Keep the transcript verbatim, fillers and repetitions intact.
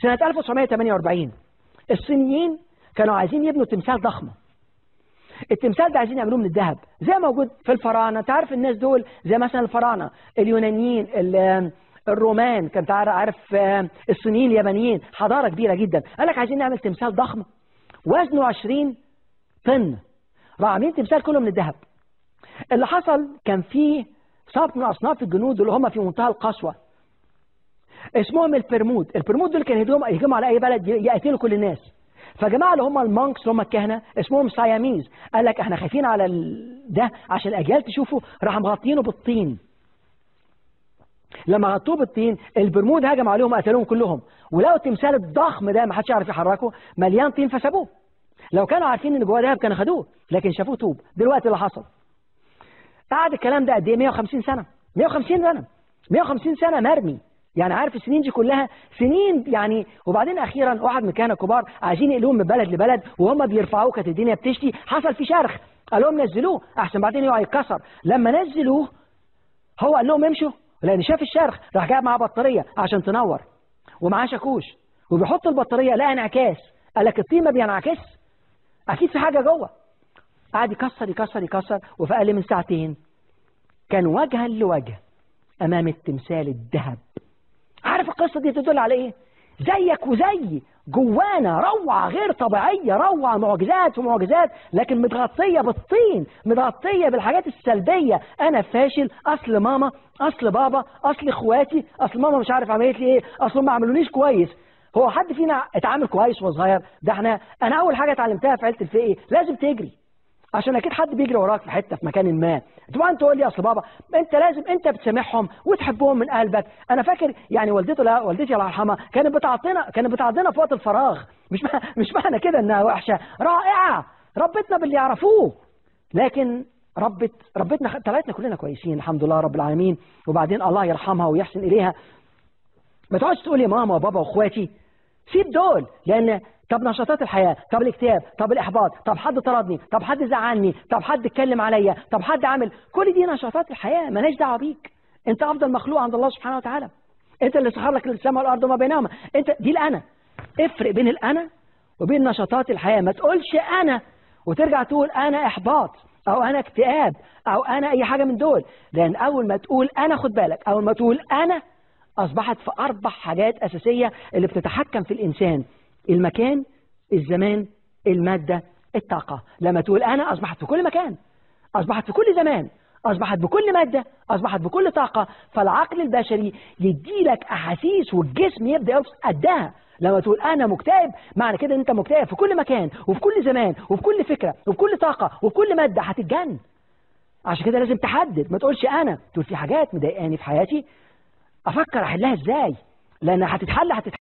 سنة ألف وتسعمائة وثمانية وأربعين الصينيين كانوا عايزين يبنوا تمثال ضخم. التمثال ده عايزين يعملوه من الذهب زي ما موجود في الفراعنه. انت عارف الناس دول زي مثلا الفراعنه، اليونانيين، الرومان، كنت عارف الصينيين، اليابانيين، حضاره كبيره جدا. قال لك عايزين نعمل تمثال ضخم وزنه عشرين طن. راحوا عاملين تمثال كله من الذهب. اللي حصل كان فيه صنف من اصناف الجنود اللي هم في منتهى القسوه اسمهم البرمود. البرمود دول كانوا يهجموا على اي بلد يقتلوا كل الناس. فجماعه اللي هم المونكس اللي هم الكهنه اسمهم ساياميز، قال لك احنا خايفين على ده عشان الاجيال تشوفه، راح مغطينه بالطين. لما غطوه بالطين البرمود هجم عليهم قتلوهم كلهم، ولقوا التمثال الضخم ده ما حدش يعرف يحركه مليان طين فسابوه. لو كانوا عارفين ان جواه دهب كانوا خدوه، لكن شافوه طوب. دلوقتي اللي حصل قعد الكلام ده قد ايه؟ مئة وخمسين سنه. مئة وخمسين سنه مئة وخمسين سنه مرمي. يعني عارف السنين دي كلها سنين يعني. وبعدين اخيرا واحد من الكهنه الكبار عايزين يقلوه من بلد لبلد وهم بيرفعوه، كانت الدنيا بتشتي، حصل في شرخ، قال لهم نزلوه احسن بعدين يقع يتكسر. لما نزلوه هو قال لهم امشوا، لان شاف الشرخ راح جاب معاه بطاريه عشان تنور ومعاه شاكوش وبيحط البطاريه لقى انعكاس. قال لك الطين ما بينعكس، اكيد في حاجه جوه. قعد يكسر يكسر يكسر وفي اقل من ساعتين كان وجها لوجه امام التمثال الذهب. عارف القصه دي تدل على ايه؟ زيك وزي جوانا روعه غير طبيعيه، روعه معجزات ومعجزات، لكن متغطيه بالطين، متغطيه بالحاجات السلبيه. انا فاشل، اصل ماما، اصل بابا، اصل اخواتي، اصل ماما مش عارف عملت لي ايه، اصل ما عملونيش كويس. هو حد فينا اتعامل كويس وهو صغير؟ ده احنا انا اول حاجه اتعلمتها في عيله الفقه لازم تجري، عشان اكيد حد بيجري وراك في حته في مكان ما. طبعا تقول لي اصل بابا، انت لازم انت بتسامحهم وتحبهم من قلبك. انا فاكر يعني والدته، لا والدتي الله يرحمها كانت بتعطينا كانت بتعطينا في وقت الفراغ. مش مش معنى كده انها وحشه، رائعه، ربتنا باللي يعرفوه، لكن ربت ربتنا طلعتنا كلنا كويسين الحمد لله رب العالمين. وبعدين الله يرحمها ويحسن اليها. ما تقعدش تقول يا ماما وبابا واخواتي، سيب دول. لان طب نشاطات الحياة، طب الاكتئاب، طب الإحباط، طب حد طردني، طب حد زعلني، طب حد اتكلم عليا، طب حد عمل، كل دي نشاطات الحياة مالهاش دعوة بيك. أنت أفضل مخلوق عند الله سبحانه وتعالى. أنت اللي سخر لك السماء والأرض وما بينهما. أنت دي الأنا. افرق بين الأنا وبين نشاطات الحياة. ما تقولش أنا وترجع تقول أنا إحباط أو أنا اكتئاب أو أنا أي حاجة من دول. لأن أول ما تقول أنا، خد بالك، أول ما تقول أنا أصبحت في أربع حاجات أساسية اللي بتتحكم في الإنسان: المكان، الزمان، المادة، الطاقة. لما تقول أنا أصبحت في كل مكان، أصبحت في كل زمان، أصبحت بكل مادة، أصبحت بكل طاقة. فالعقل البشري يديلك أحاسيس والجسم يبدأ يرقص قدها. لما تقول أنا مكتئب معنى كده أن أنت مكتئب في كل مكان وفي كل زمان وفي كل فكرة وفي كل طاقة وفي كل مادة، هتتجن. عشان كده لازم تحدد، ما تقولش أنا، تقول في حاجات مضايقاني في حياتي أفكر أحلها إزاي، لأن هتتحل هتتحل